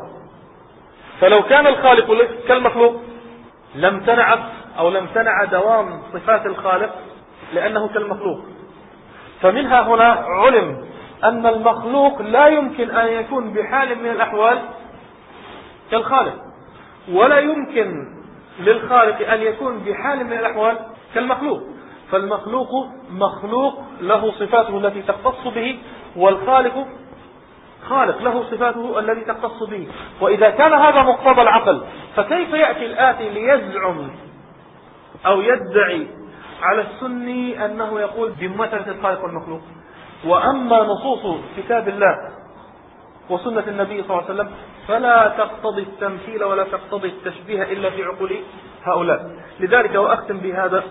فلو كان الخالق كالمخلوق لم تنع أو لم تنع دوام صفات الخالق لأنه كالمخلوق. فمنها هنا علم أن المخلوق لا يمكن أن يكون بحال من الأحوال كالخالق، ولا يمكن للخالق أن يكون بحال من الأحوال كالمخلوق. فالمخلوق مخلوق له صفاته التي تختص به، والخالق خالق له صفاته التي تختص به. وإذا كان هذا مقتضى العقل، فكيف يأتي الآتي ليزعم أو يدعي على السني أنه يقول بمماثلة الخالق والمخلوق؟ وأما نصوص كتاب الله وسنة النبي صلى الله عليه وسلم فلا تقتضي التمثيل ولا تقتضي التشبيه إلا في عقول هؤلاء. لذلك وأختم بهذا،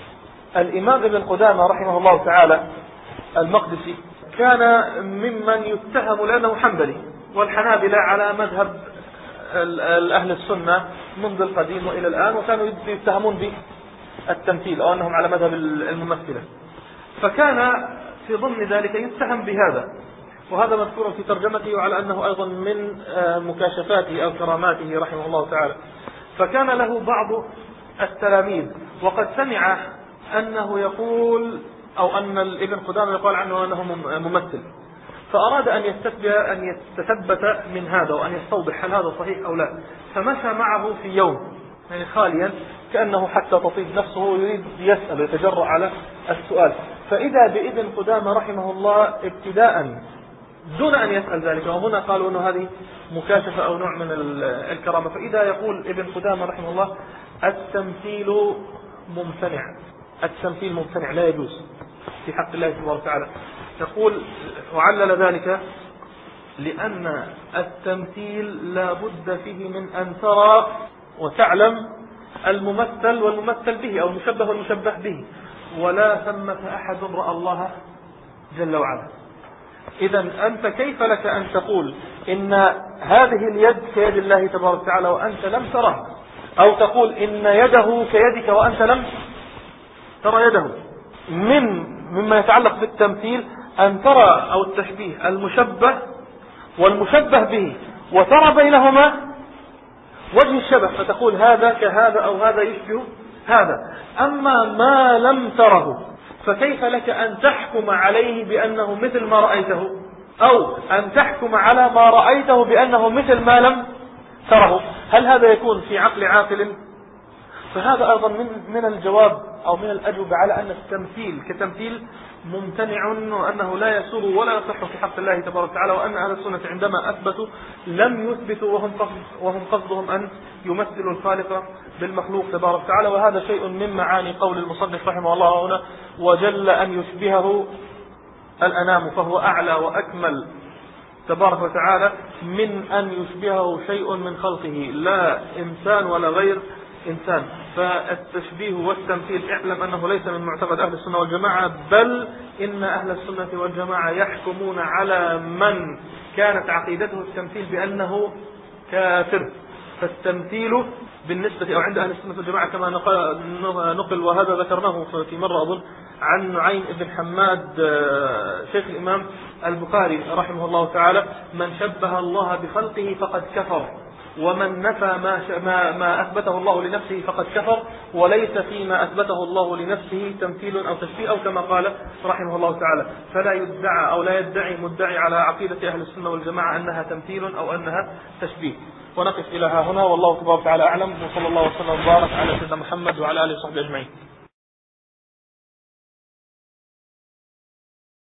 الإمام ابن قدامة رحمه الله تعالى المقدسي كان ممن يتهم لأنه حنبلي، والحنابلة على مذهب أهل السنة منذ القديم وإلى الآن، وكانوا يتهمون بالتمثيل أو أنهم على مذهب الممثلة. فكان في ضمن ذلك يتهم بهذا، وهذا مذكور في ترجمته، وعلى أنه أيضا من مكاشفاته أو كراماته رحمه الله تعالى. فكان له بعض التلاميذ وقد سمع أنه يقول أو أن ابن قدامة يقال عنه أنه ممثل، فأراد أن يستثبت أن يتثبت من هذا وأن يستوضح هل هذا صحيح أو لا. فمشى معه في يوم يعني خاليا كأنه حتى تطيب نفسه ويريد يسأل ويتجرأ على السؤال، فإذا بابن قدامة رحمه الله ابتداء دون أن يسأل ذلك. وهنا قالوا أنه هذه مكاشفة أو نوع من الكرامة. فإذا يقول ابن قدامة رحمه الله التمثيل ممتنع، التمثيل ممتنع لا يجوز في حق الله سبحانه وتعالى. يقول وعلل ذلك لأن التمثيل لا بد فيه من أن ترى وتعلم الممثل والممثل به أو المشبه والمشبه به، ولا ثمة أحد رأى الله جل وعلا. إذن أنت كيف لك أن تقول إن هذه اليد كيد الله تبارك وتعالى وأنت لم تره، أو تقول إن يده كيدك وأنت لم ترى يده؟ من مما يتعلق بالتمثيل أن ترى أو التشبيه المشبه والمشبه به وترى بينهما وجه الشبه، فتقول هذا كهذا أو هذا يشبه هذا. أما ما لم تره فكيف لك أن تحكم عليه بأنه مثل ما رأيته، أو أن تحكم على ما رأيته بأنه مثل ما لم تره؟ هل هذا يكون في عقل عاقل؟ فهذا أيضا من من الجواب أو من الأجوبة على أن التمثيل كتمثيل ممتنع، وأنه لا يسوغ ولا يصح في حق الله تبارك وتعالى، وأن أهل السنة عندما أثبتوا لم يثبتوا وهم قصد وهم قصدهم أن يمثلوا الخالق بالمخلوق تبارك وتعالى. وهذا شيء من معاني قول المصنف رحمه الله هنا وجل أن يشبهه الأنام، فهو أعلى وأكمل تبارك وتعالى من أن يشبهه شيء من خلقه، لا إنسان ولا غير إنسان. فالتشبيه والتمثيل اعلم أنه ليس من معتقد أهل السنة والجماعة، بل إن أهل السنة والجماعة يحكمون على من كانت عقيدته التمثيل بأنه كافر. فالتمثيل بالنسبة أو عند أهل السنة والجماعة كما نقل، وهذا ذكرناه في مرة أظن عن نعيم بن حماد شيخ الإمام البخاري رحمه الله تعالى: من شبه الله بخلقه فقد كفر، ومن نفى ما, ما, ما أثبته الله لنفسه فقد كفر، وليس فيما أثبته الله لنفسه تمثيل أو تشبيه، أو كما قال رحمه الله تعالى. فلا يدعى أو لا يدعي مدعي على عقيدة أهل السنة والجماعة أنها تمثيل أو أنها تشبيه. ونقف إلى ها هنا، والله تبارك وتعالى أعلم، وصلى الله وسلم وبارك على سيدنا محمد وعلى آله وصحبه أجمعين.